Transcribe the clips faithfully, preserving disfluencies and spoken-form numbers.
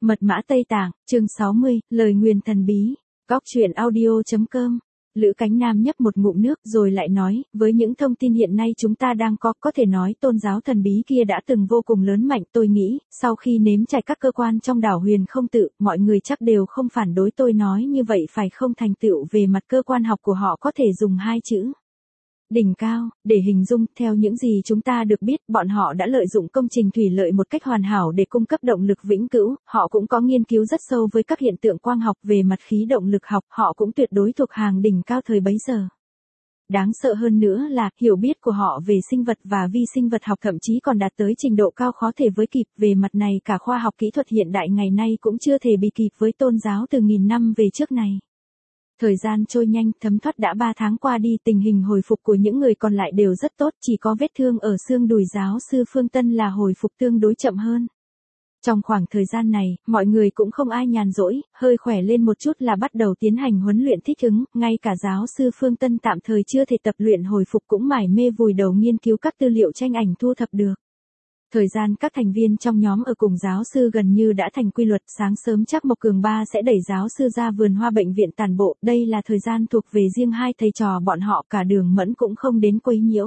Mật mã Tây Tạng, chương sáu mươi, lời nguyền thần bí. Góc truyện audio.com. Lữ Cánh Nam nhấp một ngụm nước rồi lại nói, với những thông tin hiện nay chúng ta đang có, có thể nói tôn giáo thần bí kia đã từng vô cùng lớn mạnh. Tôi nghĩ, sau khi nếm trải các cơ quan trong đảo Huyền Không Tự, mọi người chắc đều không phản đối tôi nói như vậy phải không? Thành tựu về mặt cơ quan học của họ có thể dùng hai chữ đỉnh cao để hình dung. Theo những gì chúng ta được biết, bọn họ đã lợi dụng công trình thủy lợi một cách hoàn hảo để cung cấp động lực vĩnh cửu. Họ cũng có nghiên cứu rất sâu với các hiện tượng quang học. Về mặt khí động lực học, họ cũng tuyệt đối thuộc hàng đỉnh cao thời bấy giờ. Đáng sợ hơn nữa là, hiểu biết của họ về sinh vật và vi sinh vật học thậm chí còn đạt tới trình độ cao khó thể với kịp. Về mặt này, cả khoa học kỹ thuật hiện đại ngày nay cũng chưa thể bị kịp với tôn giáo từ nghìn năm về trước này. Thời gian trôi nhanh, thấm thoát đã ba tháng qua đi, tình hình hồi phục của những người còn lại đều rất tốt, chỉ có vết thương ở xương đùi giáo sư Phương Tân là hồi phục tương đối chậm hơn. Trong khoảng thời gian này, mọi người cũng không ai nhàn rỗi, hơi khỏe lên một chút là bắt đầu tiến hành huấn luyện thích ứng, ngay cả giáo sư Phương Tân tạm thời chưa thể tập luyện hồi phục cũng mải mê vùi đầu nghiên cứu các tư liệu tranh ảnh thu thập được. Thời gian các thành viên trong nhóm ở cùng giáo sư gần như đã thành quy luật. Sáng sớm Trác Mộc Cường ba sẽ đẩy giáo sư ra vườn hoa bệnh viện tản bộ, đây là thời gian thuộc về riêng hai thầy trò bọn họ, cả Đường Mẫn cũng không đến quấy nhiễu.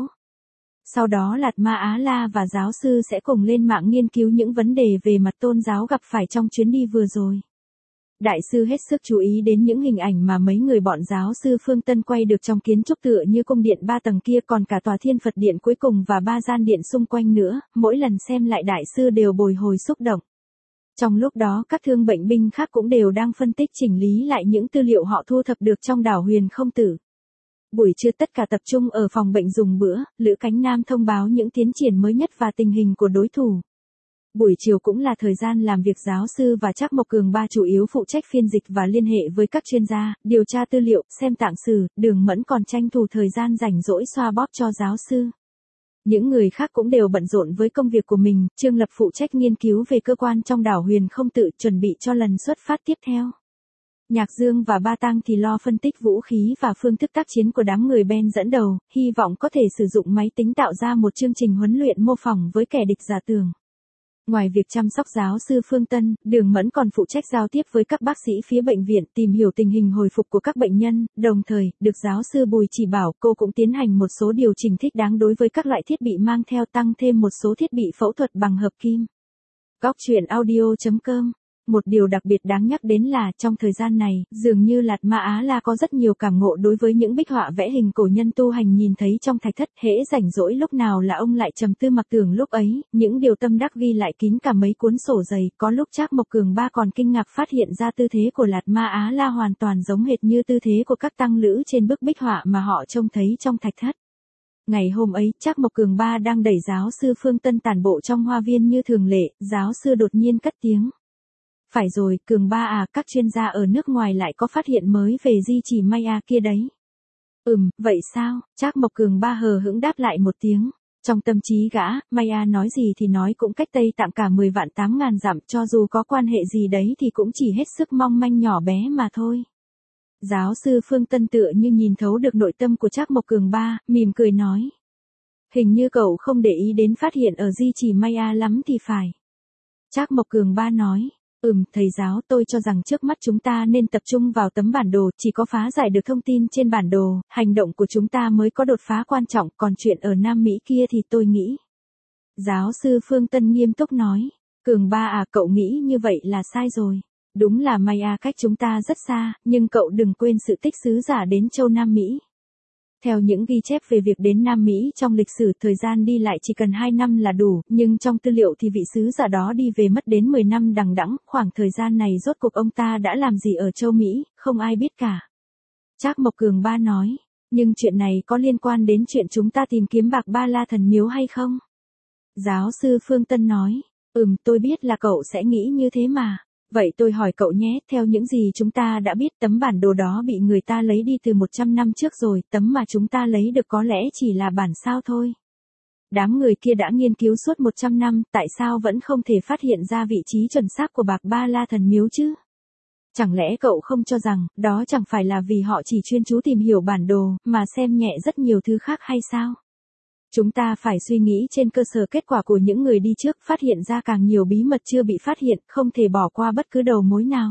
Sau đó Lạt Ma Á La và giáo sư sẽ cùng lên mạng nghiên cứu những vấn đề về mặt tôn giáo gặp phải trong chuyến đi vừa rồi. Đại sư hết sức chú ý đến những hình ảnh mà mấy người bọn giáo sư Phương Tân quay được trong kiến trúc tựa như cung điện ba tầng kia, còn cả tòa Thiên Phật Điện cuối cùng và ba gian điện xung quanh nữa, mỗi lần xem lại đại sư đều bồi hồi xúc động. Trong lúc đó các thương bệnh binh khác cũng đều đang phân tích chỉnh lý lại những tư liệu họ thu thập được trong đảo Huyền Không Tử. Buổi trưa tất cả tập trung ở phòng bệnh dùng bữa, Lữ Cánh Nam thông báo những tiến triển mới nhất và tình hình của đối thủ. Buổi chiều cũng là thời gian làm việc giáo sư và Trác Mộc Cường ba chủ yếu phụ trách phiên dịch và liên hệ với các chuyên gia, điều tra tư liệu, xem tạng sử. Đường Mẫn còn tranh thủ thời gian rảnh rỗi xoa bóp cho giáo sư. Những người khác cũng đều bận rộn với công việc của mình. Trương Lập phụ trách nghiên cứu về cơ quan trong đảo Huyền Không Tự, chuẩn bị cho lần xuất phát tiếp theo. Nhạc Dương và Ba Tang thì lo phân tích vũ khí và phương thức tác chiến của đám người Ben dẫn đầu, hy vọng có thể sử dụng máy tính tạo ra một chương trình huấn luyện mô phỏng với kẻ địch giả tưởng. Ngoài việc chăm sóc giáo sư Phương Tân, Đường Mẫn còn phụ trách giao tiếp với các bác sĩ phía bệnh viện, tìm hiểu tình hình hồi phục của các bệnh nhân, đồng thời, được giáo sư Bùi chỉ bảo, cô cũng tiến hành một số điều chỉnh thích đáng đối với các loại thiết bị mang theo, tăng thêm một số thiết bị phẫu thuật bằng hợp kim. Góc truyện audio.com. Một điều đặc biệt đáng nhắc đến là, trong thời gian này, dường như Lạt Ma Á La có rất nhiều cảm ngộ đối với những bích họa vẽ hình cổ nhân tu hành nhìn thấy trong thạch thất. Hễ rảnh rỗi lúc nào là ông lại trầm tư mặc tưởng lúc ấy, những điều tâm đắc ghi lại kín cả mấy cuốn sổ dày. Có lúc Trác Mộc Cường ba còn kinh ngạc phát hiện ra tư thế của Lạt Ma Á La hoàn toàn giống hệt như tư thế của các tăng lữ trên bức bích họa mà họ trông thấy trong thạch thất. Ngày hôm ấy, Trác Mộc Cường ba đang đẩy giáo sư Phương Tân tản bộ trong hoa viên như thường lệ, giáo sư đột nhiên cất tiếng. Phải rồi, Cường ba à, các chuyên gia ở nước ngoài lại có phát hiện mới về di chỉ Maya kia đấy. Ừm, vậy sao? Trác Mộc Cường ba hờ hững đáp lại một tiếng. Trong tâm trí gã, Maya nói gì thì nói cũng cách Tây Tạng cả mười vạn tám ngàn dặm, cho dù có quan hệ gì đấy thì cũng chỉ hết sức mong manh nhỏ bé mà thôi. Giáo sư Phương Tân tựa như nhìn thấu được nội tâm của Trác Mộc Cường ba, mỉm cười nói. Hình như cậu không để ý đến phát hiện ở di chỉ Maya lắm thì phải. Trác Mộc Cường ba nói. Ừm, thầy giáo, tôi cho rằng trước mắt chúng ta nên tập trung vào tấm bản đồ, chỉ có phá giải được thông tin trên bản đồ, hành động của chúng ta mới có đột phá quan trọng, còn chuyện ở Nam Mỹ kia thì tôi nghĩ. Giáo sư Phương Tân nghiêm túc nói, Cường ba à, cậu nghĩ như vậy là sai rồi. Đúng là Maya cách chúng ta rất xa, nhưng cậu đừng quên sự tích sứ giả đến châu Nam Mỹ. Theo những ghi chép về việc đến Nam Mỹ trong lịch sử, thời gian đi lại chỉ cần hai năm là đủ, nhưng trong tư liệu thì vị sứ giả đó đi về mất đến mười năm đằng đẵng. Khoảng thời gian này rốt cuộc ông ta đã làm gì ở châu Mỹ, không ai biết cả. Trác Mộc Cường ba nói, nhưng chuyện này có liên quan đến chuyện chúng ta tìm kiếm Bạc Ba La Thần Miếu hay không? Giáo sư Phương Tân nói, ừm, tôi biết là cậu sẽ nghĩ như thế mà. Vậy tôi hỏi cậu nhé, theo những gì chúng ta đã biết, tấm bản đồ đó bị người ta lấy đi từ một trăm năm trước rồi, tấm mà chúng ta lấy được có lẽ chỉ là bản sao thôi. Đám người kia đã nghiên cứu suốt một trăm năm, tại sao vẫn không thể phát hiện ra vị trí chuẩn xác của Bạc Ba La Thần Miếu chứ? Chẳng lẽ cậu không cho rằng, đó chẳng phải là vì họ chỉ chuyên chú tìm hiểu bản đồ, mà xem nhẹ rất nhiều thứ khác hay sao? Chúng ta phải suy nghĩ trên cơ sở kết quả của những người đi trước, phát hiện ra càng nhiều bí mật chưa bị phát hiện, không thể bỏ qua bất cứ đầu mối nào.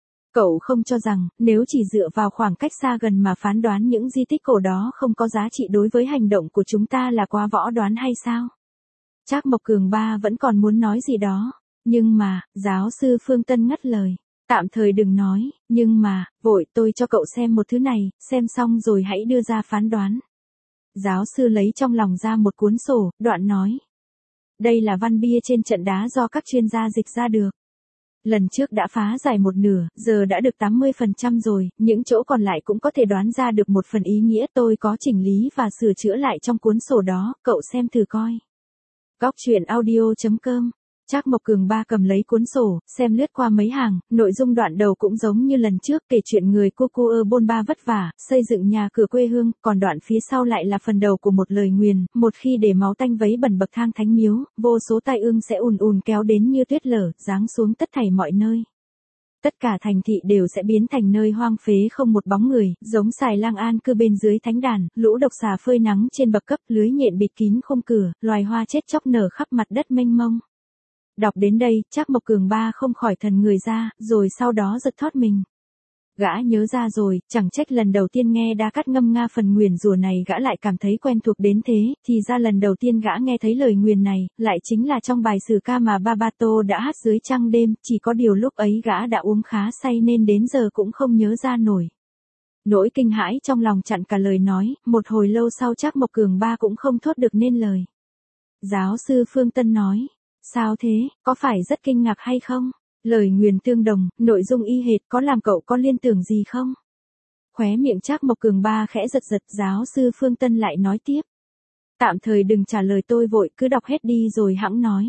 Cậu không cho rằng, nếu chỉ dựa vào khoảng cách xa gần mà phán đoán những di tích cổ đó không có giá trị đối với hành động của chúng ta là quá võ đoán hay sao? Trác Mộc Cường Ba vẫn còn muốn nói gì đó, nhưng mà, giáo sư Phương Tân ngắt lời. Tạm thời đừng nói, nhưng mà, vội tôi cho cậu xem một thứ này, xem xong rồi hãy đưa ra phán đoán. Giáo sư lấy trong lòng ra một cuốn sổ, đoạn nói. Đây là văn bia trên trận đá do các chuyên gia dịch ra được. Lần trước đã phá giải một nửa, giờ đã được tám mươi phần trăm rồi, những chỗ còn lại cũng có thể đoán ra được một phần ý nghĩa, tôi có chỉnh lý và sửa chữa lại trong cuốn sổ đó, cậu xem thử coi. Góc truyện audio chấm com. Trác Mộc Cường Ba cầm lấy cuốn sổ, xem lướt qua mấy hàng, nội dung đoạn đầu cũng giống như lần trước, kể chuyện người cô cô ơ bôn ba vất vả, xây dựng nhà cửa quê hương, còn đoạn phía sau lại là phần đầu của một lời nguyền, một khi để máu tanh vấy bẩn bậc thang thánh miếu, vô số tai ương sẽ ùn ùn kéo đến như tuyết lở, giáng xuống tất thảy mọi nơi. Tất cả thành thị đều sẽ biến thành nơi hoang phế không một bóng người, giống xài lang an cư bên dưới thánh đàn, lũ độc xà phơi nắng trên bậc cấp, lưới nhện bịt kín khung cửa, loài hoa chết chóc nở khắp mặt đất mênh mông. Đọc đến đây, Trác Mộc Cường Ba không khỏi thần người ra, rồi sau đó giật thót mình. Gã nhớ ra rồi, chẳng trách lần đầu tiên nghe Đa Cát ngâm nga phần nguyền rủa này gã lại cảm thấy quen thuộc đến thế, thì ra lần đầu tiên gã nghe thấy lời nguyền này, lại chính là trong bài sử ca mà Babato đã hát dưới trăng đêm, chỉ có điều lúc ấy gã đã uống khá say nên đến giờ cũng không nhớ ra nổi. Nỗi kinh hãi trong lòng chặn cả lời nói, một hồi lâu sau Trác Mộc Cường Ba cũng không thốt được nên lời. Giáo sư Phương Tân nói. Sao thế, có phải rất kinh ngạc hay không? Lời nguyền tương đồng, nội dung y hệt, có làm cậu có liên tưởng gì không? Khóe miệng Trác Mộc Cường Ba khẽ giật giật, giáo sư Phương Tân lại nói tiếp. Tạm thời đừng trả lời tôi vội, cứ đọc hết đi rồi hẵng nói.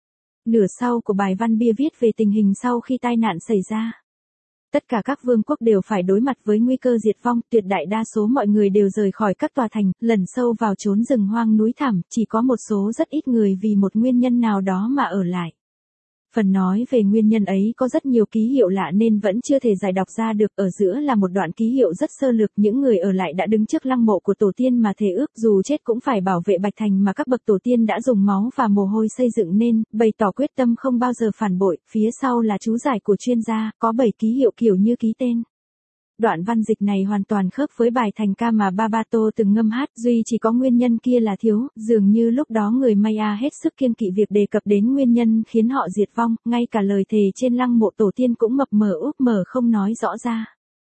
Nửa sau của bài văn bia viết về tình hình sau khi tai nạn xảy ra. Tất cả các vương quốc đều phải đối mặt với nguy cơ diệt vong, tuyệt đại đa số mọi người đều rời khỏi các tòa thành, lẩn sâu vào chốn rừng hoang núi thẳm, chỉ có một số rất ít người vì một nguyên nhân nào đó mà ở lại. Phần nói về nguyên nhân ấy có rất nhiều ký hiệu lạ nên vẫn chưa thể giải đọc ra được, ở giữa là một đoạn ký hiệu rất sơ lược, những người ở lại đã đứng trước lăng mộ của tổ tiên mà thề ước dù chết cũng phải bảo vệ Bạch Thành mà các bậc tổ tiên đã dùng máu và mồ hôi xây dựng nên, bày tỏ quyết tâm không bao giờ phản bội, phía sau là chú giải của chuyên gia, có bảy ký hiệu kiểu như ký tên. Đoạn văn dịch này hoàn toàn khớp với bài thành ca mà Babato từng ngâm hát, duy chỉ có nguyên nhân kia là thiếu, dường như lúc đó người Maya hết sức kiêng kỵ việc đề cập đến nguyên nhân khiến họ diệt vong, ngay cả lời thề trên lăng mộ tổ tiên cũng mập mờ úp mờ không nói rõ ra.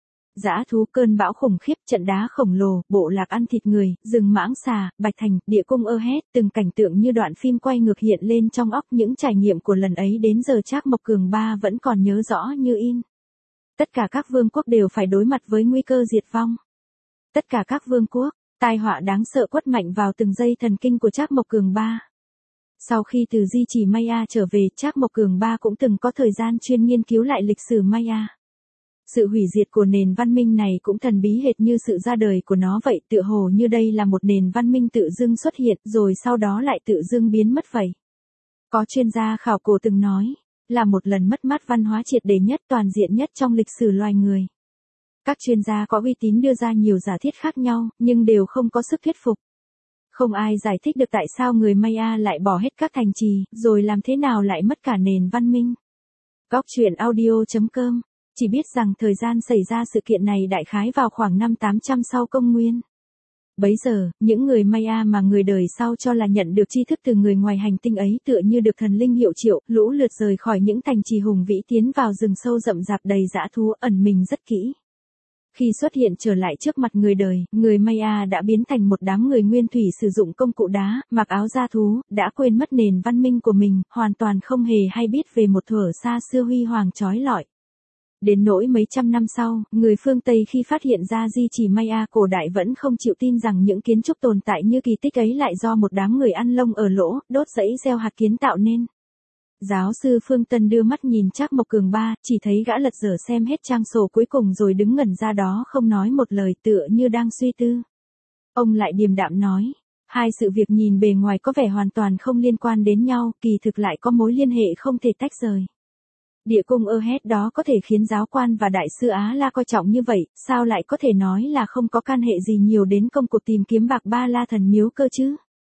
Dã thú, cơn bão khủng khiếp, trận đá khổng lồ, bộ lạc ăn thịt người, rừng mãng xà, Bạch Thành, địa cung ơ hét, từng cảnh tượng như đoạn phim quay ngược hiện lên trong óc, những trải nghiệm của lần ấy đến giờ Trác Mộc Cường Ba vẫn còn nhớ rõ như in. Tất cả các vương quốc đều phải đối mặt với nguy cơ diệt vong. Tất cả các vương quốc, tai họa đáng sợ quất mạnh vào từng dây thần kinh của Trác Mộc Cường Ba. Sau khi từ di chỉ Maya trở về, Trác Mộc Cường Ba cũng từng có thời gian chuyên nghiên cứu lại lịch sử Maya. Sự hủy diệt của nền văn minh này cũng thần bí hệt như sự ra đời của nó vậy, tựa hồ như đây là một nền văn minh tự dưng xuất hiện rồi sau đó lại tự dưng biến mất vậy. Có chuyên gia khảo cổ từng nói, là một lần mất mát văn hóa triệt để nhất, toàn diện nhất trong lịch sử loài người. Các chuyên gia có uy tín đưa ra nhiều giả thiết khác nhau, nhưng đều không có sức thuyết phục. Không ai giải thích được tại sao người Maya lại bỏ hết các thành trì, rồi làm thế nào lại mất cả nền văn minh. Góc truyện audio chấm com, chỉ biết rằng thời gian xảy ra sự kiện này đại khái vào khoảng năm tám trăm sau công nguyên. Bấy giờ, những người Maya mà người đời sau cho là nhận được tri thức từ người ngoài hành tinh ấy tựa như được thần linh hiệu triệu, lũ lượt rời khỏi những thành trì hùng vĩ tiến vào rừng sâu rậm rạp đầy dã thú, ẩn mình rất kỹ. Khi xuất hiện trở lại trước mặt người đời, người Maya đã biến thành một đám người nguyên thủy sử dụng công cụ đá, mặc áo da thú, đã quên mất nền văn minh của mình, hoàn toàn không hề hay biết về một thuở xa xưa huy hoàng chói lọi. Đến nỗi mấy trăm năm sau, người phương Tây khi phát hiện ra di chỉ Maya cổ đại vẫn không chịu tin rằng những kiến trúc tồn tại như kỳ tích ấy lại do một đám người ăn lông ở lỗ, đốt rẫy gieo hạt kiến tạo nên. Giáo sư Phương Tân đưa mắt nhìn Trác Mộc Cường Ba, chỉ thấy gã lật dở xem hết trang sổ cuối cùng rồi đứng ngẩn ra đó không nói một lời, tựa như đang suy tư. Ông lại điềm đạm nói, hai sự việc nhìn bề ngoài có vẻ hoàn toàn không liên quan đến nhau, kỳ thực lại có mối liên hệ không thể tách rời. Địa cung ơ hét đó có thể khiến giáo quan và đại sư Á La coi trọng như vậy, sao lại có thể nói là không có can hệ gì nhiều đến công cuộc tìm kiếm bạc Ba La thần miếu cơ chứ?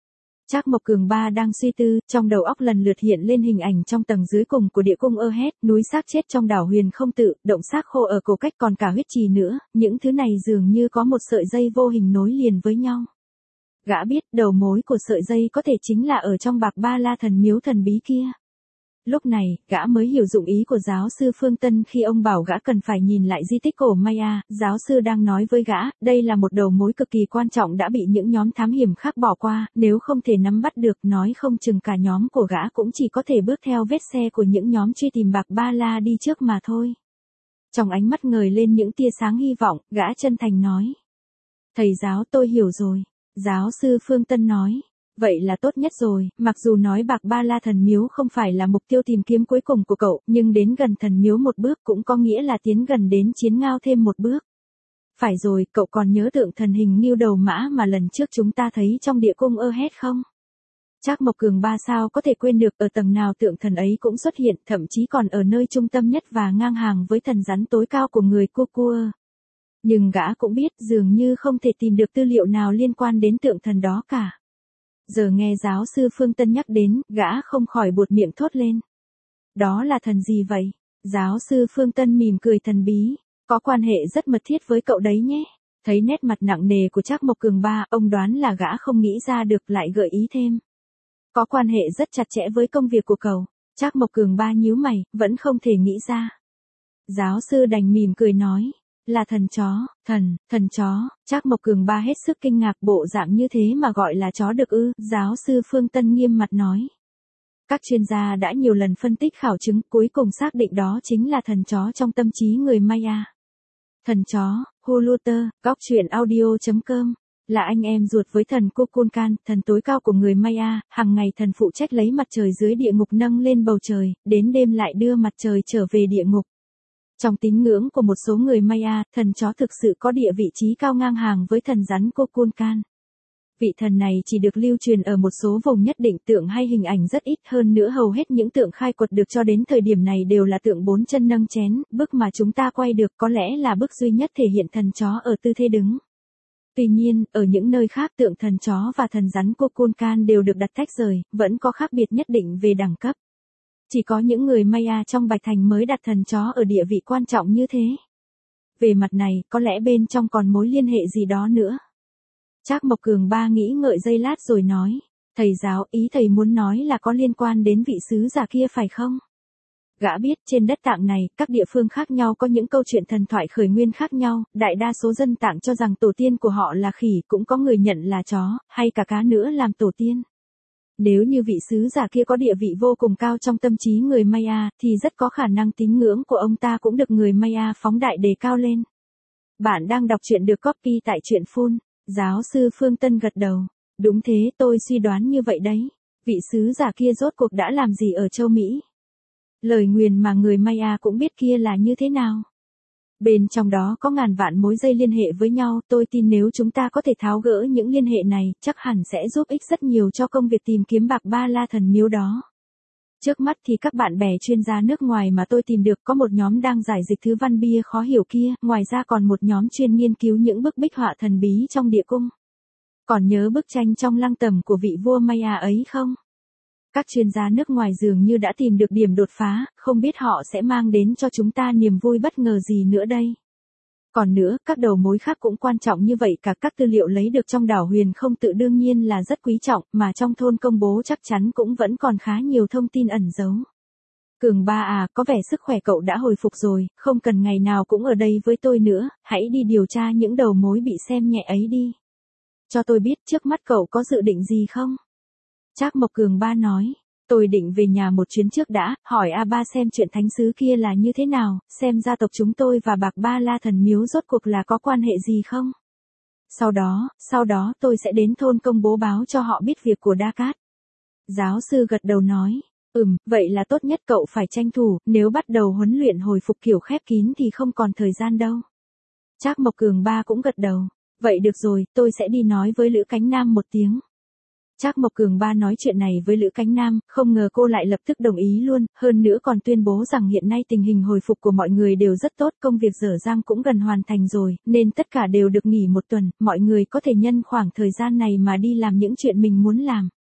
Trác Mộc Cường Ba đang suy tư, trong đầu óc lần lượt hiện lên hình ảnh trong tầng dưới cùng của địa cung Ơ-hét, núi xác chết trong đảo Huyền Không Tự, động xác khô ở cổ cách còn cả huyết trì nữa, những thứ này dường như có một sợi dây vô hình nối liền với nhau. Gã biết đầu mối của sợi dây có thể chính là ở trong Bạc Ba La thần miếu thần bí kia. Lúc này, gã mới hiểu dụng ý của giáo sư Phương Tân khi ông bảo gã cần phải nhìn lại di tích cổ Maya, giáo sư đang nói với gã, đây là một đầu mối cực kỳ quan trọng đã bị những nhóm thám hiểm khác bỏ qua, nếu không thể nắm bắt được nói không chừng cả nhóm của gã cũng chỉ có thể bước theo vết xe của những nhóm truy tìm Bạc Ba La đi trước mà thôi. Trong ánh mắt ngời lên những tia sáng hy vọng, gã chân thành nói. Thầy giáo tôi hiểu rồi. Giáo sư Phương Tân nói. Vậy là tốt nhất rồi, mặc dù nói Bạc Ba La thần miếu không phải là mục tiêu tìm kiếm cuối cùng của cậu, nhưng đến gần thần miếu một bước cũng có nghĩa là tiến gần đến chiến ngao thêm một bước. Phải rồi, cậu còn nhớ tượng thần hình ngưu đầu mã mà lần trước chúng ta thấy trong địa cung Ơ-hét không? Trác Mộc Cường Ba sao có thể quên được, ở tầng nào tượng thần ấy cũng xuất hiện, thậm chí còn ở nơi trung tâm nhất và ngang hàng với thần rắn tối cao của người Kukua. Nhưng gã cũng biết dường như không thể tìm được tư liệu nào liên quan đến tượng thần đó cả. Giờ nghe giáo sư Phương Tân nhắc đến, gã không khỏi buột miệng thốt lên. Đó là thần gì vậy? Giáo sư Phương Tân mỉm cười thần bí, có quan hệ rất mật thiết với cậu đấy nhé. Thấy nét mặt nặng nề của Trác Mộc Cường Ba, ông đoán là gã không nghĩ ra được lại gợi ý thêm. Có quan hệ rất chặt chẽ với công việc của cậu. Trác Mộc Cường Ba nhíu mày, vẫn không thể nghĩ ra. Giáo sư đành mỉm cười nói. Là thần chó, thần, thần chó, Trác Mộc Cường Ba hết sức kinh ngạc, bộ dạng như thế mà gọi là chó được ư, giáo sư Phương Tân nghiêm mặt nói. Các chuyên gia đã nhiều lần phân tích khảo chứng, cuối cùng xác định đó chính là thần chó trong tâm trí người Maya. Thần chó, Huluter, góc truyện audio chấm com, là anh em ruột với thần Kukulkan, thần tối cao của người Maya, hàng ngày thần phụ trách lấy mặt trời dưới địa ngục nâng lên bầu trời, đến đêm lại đưa mặt trời trở về địa ngục. Trong tín ngưỡng của một số người Maya, thần chó thực sự có địa vị trí cao ngang hàng với thần rắn Kukulkan. Vị thần này chỉ được lưu truyền ở một số vùng nhất định, tượng hay hình ảnh rất ít, hơn nữa hầu hết những tượng khai quật được cho đến thời điểm này đều là tượng bốn chân nâng chén, bức mà chúng ta quay được có lẽ là bức duy nhất thể hiện thần chó ở tư thế đứng. Tuy nhiên, ở những nơi khác tượng thần chó và thần rắn Kukulkan đều được đặt tách rời, vẫn có khác biệt nhất định về đẳng cấp. Chỉ có những người Maya trong Bạch Thành mới đặt thần chó ở địa vị quan trọng như thế. Về mặt này, có lẽ bên trong còn mối liên hệ gì đó nữa. Trác Mộc Cường Ba nghĩ ngợi giây lát rồi nói. Thầy giáo, ý thầy muốn nói là có liên quan đến vị sứ giả kia phải không? Gã biết trên đất Tạng này, các địa phương khác nhau có những câu chuyện thần thoại khởi nguyên khác nhau, đại đa số dân Tạng cho rằng tổ tiên của họ là khỉ, cũng có người nhận là chó, hay cả cá nữa làm tổ tiên. Nếu như vị sứ giả kia có địa vị vô cùng cao trong tâm trí người Maya, thì rất có khả năng tín ngưỡng của ông ta cũng được người Maya phóng đại đề cao lên. Bạn đang đọc truyện được copy tại truyện Full. Giáo sư Phương Tân gật đầu. Đúng thế, tôi suy đoán như vậy đấy. Vị sứ giả kia rốt cuộc đã làm gì ở châu Mỹ? Lời nguyền mà người Maya cũng biết kia là như thế nào? Bên trong đó có ngàn vạn mối dây liên hệ với nhau, tôi tin nếu chúng ta có thể tháo gỡ những liên hệ này, chắc hẳn sẽ giúp ích rất nhiều cho công việc tìm kiếm Bạc Ba La thần miếu đó. Trước mắt thì các bạn bè chuyên gia nước ngoài mà tôi tìm được có một nhóm đang giải dịch thứ văn bia khó hiểu kia, ngoài ra còn một nhóm chuyên nghiên cứu những bức bích họa thần bí trong địa cung. Còn nhớ bức tranh trong lăng tẩm của vị vua Maya ấy không? Các chuyên gia nước ngoài dường như đã tìm được điểm đột phá, không biết họ sẽ mang đến cho chúng ta niềm vui bất ngờ gì nữa đây. Còn nữa, các đầu mối khác cũng quan trọng như vậy, cả các tư liệu lấy được trong đảo Huyền Không Tự đương nhiên là rất quý trọng, mà trong thôn công bố chắc chắn cũng vẫn còn khá nhiều thông tin ẩn giấu. Cường Ba à, có vẻ sức khỏe cậu đã hồi phục rồi, không cần ngày nào cũng ở đây với tôi nữa, hãy đi điều tra những đầu mối bị xem nhẹ ấy đi. Cho tôi biết trước mắt cậu có dự định gì không? Trác Mộc Cường Ba nói, tôi định về nhà một chuyến trước đã, hỏi A Ba xem chuyện thánh sứ kia là như thế nào, xem gia tộc chúng tôi và Bạc Ba La thần miếu rốt cuộc là có quan hệ gì không. Sau đó, sau đó tôi sẽ đến thôn công bố báo cho họ biết việc của Đa Cát. Giáo sư gật đầu nói, ừm, vậy là tốt nhất cậu phải tranh thủ, nếu bắt đầu huấn luyện hồi phục kiểu khép kín thì không còn thời gian đâu. Trác Mộc Cường Ba cũng gật đầu, vậy được rồi, tôi sẽ đi nói với Lữ Cánh Nam một tiếng. Trác Mộc Cường Ba nói chuyện này với Lữ Cánh Nam, không ngờ cô lại lập tức đồng ý luôn, hơn nữa còn tuyên bố rằng hiện nay tình hình hồi phục của mọi người đều rất tốt, công việc dở dang cũng gần hoàn thành rồi, nên tất cả đều được nghỉ một tuần, mọi người có thể nhân khoảng thời gian này mà đi làm những chuyện mình muốn làm.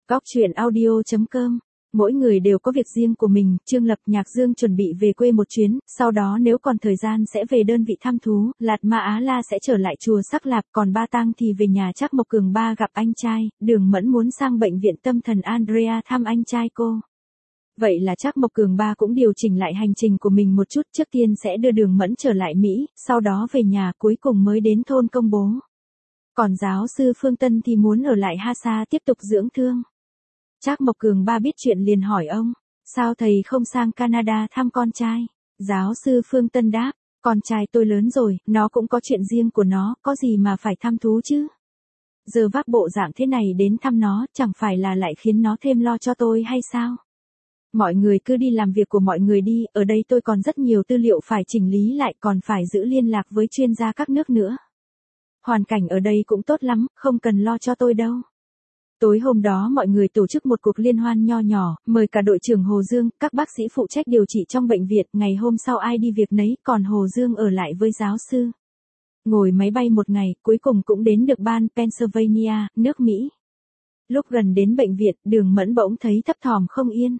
Góc truyện audio chấm com. Mỗi người đều có việc riêng của mình, Trương Lập Nhạc Dương chuẩn bị về quê một chuyến, sau đó nếu còn thời gian sẽ về đơn vị thăm thú, Lạt Ma Á La sẽ trở lại chùa Sắc Lạp, còn Ba Tang thì về nhà Trác Mộc Cường Ba gặp anh trai, Đường Mẫn muốn sang bệnh viện tâm thần Andrea thăm anh trai cô. Vậy là Trác Mộc Cường Ba cũng điều chỉnh lại hành trình của mình một chút, trước tiên sẽ đưa Đường Mẫn trở lại Mỹ, sau đó về nhà cuối cùng mới đến thôn Công Bố. Còn giáo sư Phương Tân thì muốn ở lại Hasa tiếp tục dưỡng thương. Trác Mộc Cường Ba biết chuyện liền hỏi ông, sao thầy không sang Canada thăm con trai? Giáo sư Phương Tân đáp, con trai tôi lớn rồi, nó cũng có chuyện riêng của nó, có gì mà phải thăm thú chứ? Giờ vác bộ dạng thế này đến thăm nó, chẳng phải là lại khiến nó thêm lo cho tôi hay sao? Mọi người cứ đi làm việc của mọi người đi, ở đây tôi còn rất nhiều tư liệu phải chỉnh lý lại, còn phải giữ liên lạc với chuyên gia các nước nữa. Hoàn cảnh ở đây cũng tốt lắm, không cần lo cho tôi đâu. Tối hôm đó mọi người tổ chức một cuộc liên hoan nho nhỏ, mời cả đội trưởng Hồ Dương, các bác sĩ phụ trách điều trị trong bệnh viện, ngày hôm sau ai đi việc nấy, còn Hồ Dương ở lại với giáo sư. Ngồi máy bay một ngày, cuối cùng cũng đến được bang Pennsylvania, nước Mỹ. Lúc gần đến bệnh viện, Đường Mẫn bỗng thấy thấp thỏm không yên.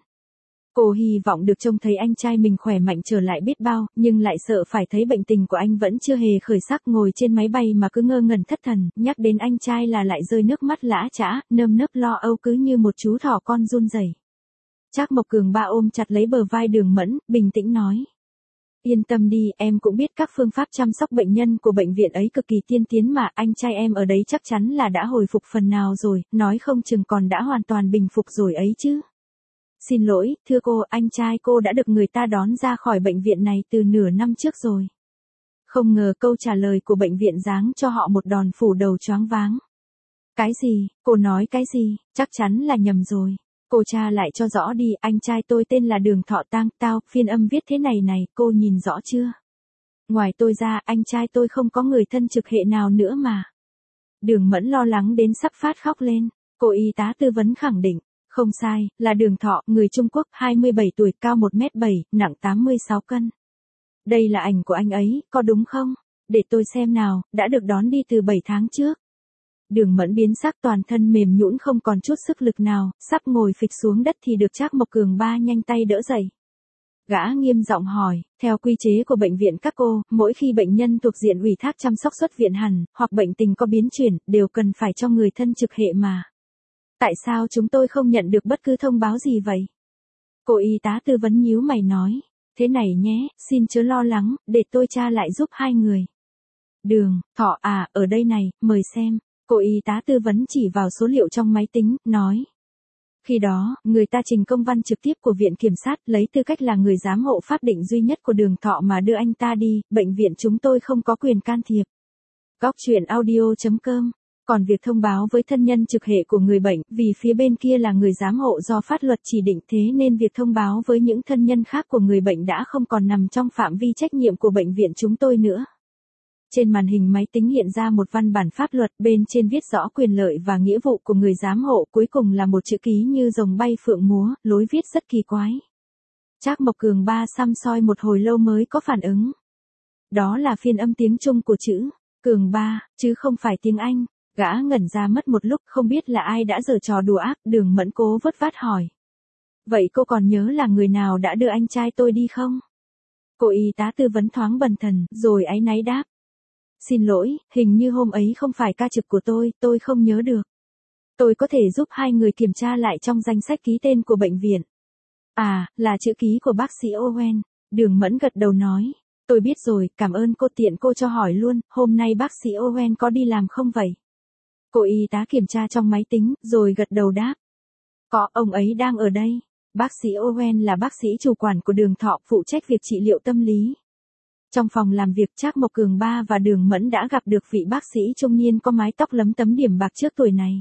Cô hy vọng được trông thấy anh trai mình khỏe mạnh trở lại biết bao, nhưng lại sợ phải thấy bệnh tình của anh vẫn chưa hề khởi sắc, ngồi trên máy bay mà cứ ngơ ngẩn thất thần, nhắc đến anh trai là lại rơi nước mắt lã chã, nơm nớp lo âu cứ như một chú thỏ con run rẩy. Trác Mộc Cường Ba ôm chặt lấy bờ vai Đường Mẫn, bình tĩnh nói. Yên tâm đi, em cũng biết các phương pháp chăm sóc bệnh nhân của bệnh viện ấy cực kỳ tiên tiến mà, anh trai em ở đấy chắc chắn là đã hồi phục phần nào rồi, nói không chừng còn đã hoàn toàn bình phục rồi ấy chứ. Xin lỗi, thưa cô, anh trai cô đã được người ta đón ra khỏi bệnh viện này từ nửa năm trước rồi. Không ngờ câu trả lời của bệnh viện giáng cho họ một đòn phủ đầu choáng váng. Cái gì, cô nói cái gì, chắc chắn là nhầm rồi. Cô tra lại cho rõ đi, anh trai tôi tên là Đường Thọ Tang, tao, phiên âm viết thế này này, cô nhìn rõ chưa? Ngoài tôi ra, anh trai tôi không có người thân trực hệ nào nữa mà. Đường Mẫn lo lắng đến sắp phát khóc lên, cô y tá tư vấn khẳng định. Không sai, là Đường Thọ, người Trung Quốc, hai mươi bảy tuổi, cao một mét bảy, nặng tám mươi sáu cân. Đây là ảnh của anh ấy, có đúng không? Để tôi xem nào, đã được đón đi từ bảy tháng trước. Đường Mẫn biến sắc, toàn thân mềm nhũn không còn chút sức lực nào, sắp ngồi phịch xuống đất thì được Trác Mộc Cường Ba nhanh tay đỡ dậy. Gã nghiêm giọng hỏi, theo quy chế của bệnh viện các cô, mỗi khi bệnh nhân thuộc diện ủy thác chăm sóc xuất viện hẳn, hoặc bệnh tình có biến chuyển, đều cần phải cho người thân trực hệ mà. Tại sao chúng tôi không nhận được bất cứ thông báo gì vậy? Cô y tá tư vấn nhíu mày nói. Thế này nhé, xin chớ lo lắng, để tôi tra lại giúp hai người. Đường, Thọ à, ở đây này, mời xem. Cô y tá tư vấn chỉ vào số liệu trong máy tính, nói. Khi đó, người ta trình công văn trực tiếp của Viện Kiểm sát, lấy tư cách là người giám hộ pháp định duy nhất của Đường Thọ mà đưa anh ta đi, bệnh viện chúng tôi không có quyền can thiệp. Góc truyện audio chấm com. Còn việc thông báo với thân nhân trực hệ của người bệnh, vì phía bên kia là người giám hộ do pháp luật chỉ định, thế nên việc thông báo với những thân nhân khác của người bệnh đã không còn nằm trong phạm vi trách nhiệm của bệnh viện chúng tôi nữa. Trên màn hình máy tính hiện ra một văn bản pháp luật, bên trên viết rõ quyền lợi và nghĩa vụ của người giám hộ, cuối cùng là một chữ ký như rồng bay phượng múa, lối viết rất kỳ quái. Trác Mộc Cường Ba săm soi một hồi lâu mới có phản ứng. Đó là phiên âm tiếng Trung của chữ Cường Ba, chứ không phải tiếng Anh. Gã ngẩn ra mất một lúc, không biết là ai đã giở trò đùa ác. Đường Mẫn cố vất vát hỏi. Vậy cô còn nhớ là người nào đã đưa anh trai tôi đi không? Cô y tá tư vấn thoáng bần thần, rồi áy náy đáp. Xin lỗi, hình như hôm ấy không phải ca trực của tôi, tôi không nhớ được. Tôi có thể giúp hai người kiểm tra lại trong danh sách ký tên của bệnh viện. À, là chữ ký của bác sĩ Owen. Đường Mẫn gật đầu nói. Tôi biết rồi, cảm ơn cô, tiện cô cho hỏi luôn, hôm nay bác sĩ Owen có đi làm không vậy? Cô y tá kiểm tra trong máy tính, rồi gật đầu đáp. Có, ông ấy đang ở đây. Bác sĩ Owen là bác sĩ chủ quản của Đường Thọ, phụ trách việc trị liệu tâm lý. Trong phòng làm việc, Trác Mộc Cường Ba và Đường Mẫn đã gặp được vị bác sĩ trung niên có mái tóc lấm tấm điểm bạc trước tuổi này.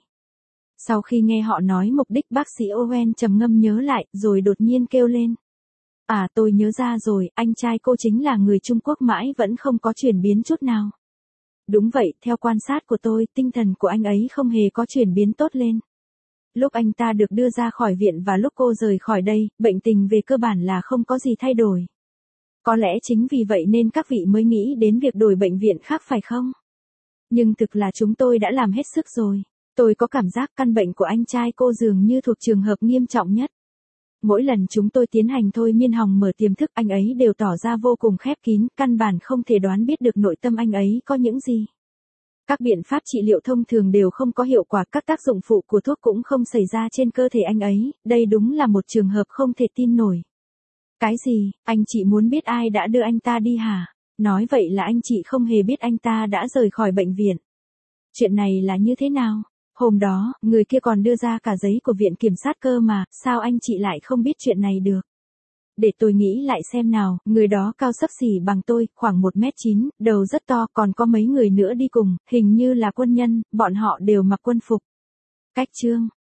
Sau khi nghe họ nói mục đích, bác sĩ Owen trầm ngâm nhớ lại, rồi đột nhiên kêu lên. À, tôi nhớ ra rồi, anh trai cô chính là người Trung Quốc mãi vẫn không có chuyển biến chút nào. Đúng vậy, theo quan sát của tôi, tinh thần của anh ấy không hề có chuyển biến tốt lên. Lúc anh ta được đưa ra khỏi viện và lúc cô rời khỏi đây, bệnh tình về cơ bản là không có gì thay đổi. Có lẽ chính vì vậy nên các vị mới nghĩ đến việc đổi bệnh viện khác phải không? Nhưng thực là chúng tôi đã làm hết sức rồi. Tôi có cảm giác căn bệnh của anh trai cô dường như thuộc trường hợp nghiêm trọng nhất. Mỗi lần chúng tôi tiến hành thôi miên hòng mở tiềm thức anh ấy đều tỏ ra vô cùng khép kín, căn bản không thể đoán biết được nội tâm anh ấy có những gì. Các biện pháp trị liệu thông thường đều không có hiệu quả, các tác dụng phụ của thuốc cũng không xảy ra trên cơ thể anh ấy, đây đúng là một trường hợp không thể tin nổi. Cái gì, anh chị muốn biết ai đã đưa anh ta đi hả? Nói vậy là anh chị không hề biết anh ta đã rời khỏi bệnh viện. Chuyện này là như thế nào? Hôm đó, người kia còn đưa ra cả giấy của viện kiểm sát cơ mà, sao anh chị lại không biết chuyện này được? Để tôi nghĩ lại xem nào, người đó cao xấp xỉ bằng tôi, khoảng một mét chín, đầu rất to, còn có mấy người nữa đi cùng, hình như là quân nhân, bọn họ đều mặc quân phục. Cách chương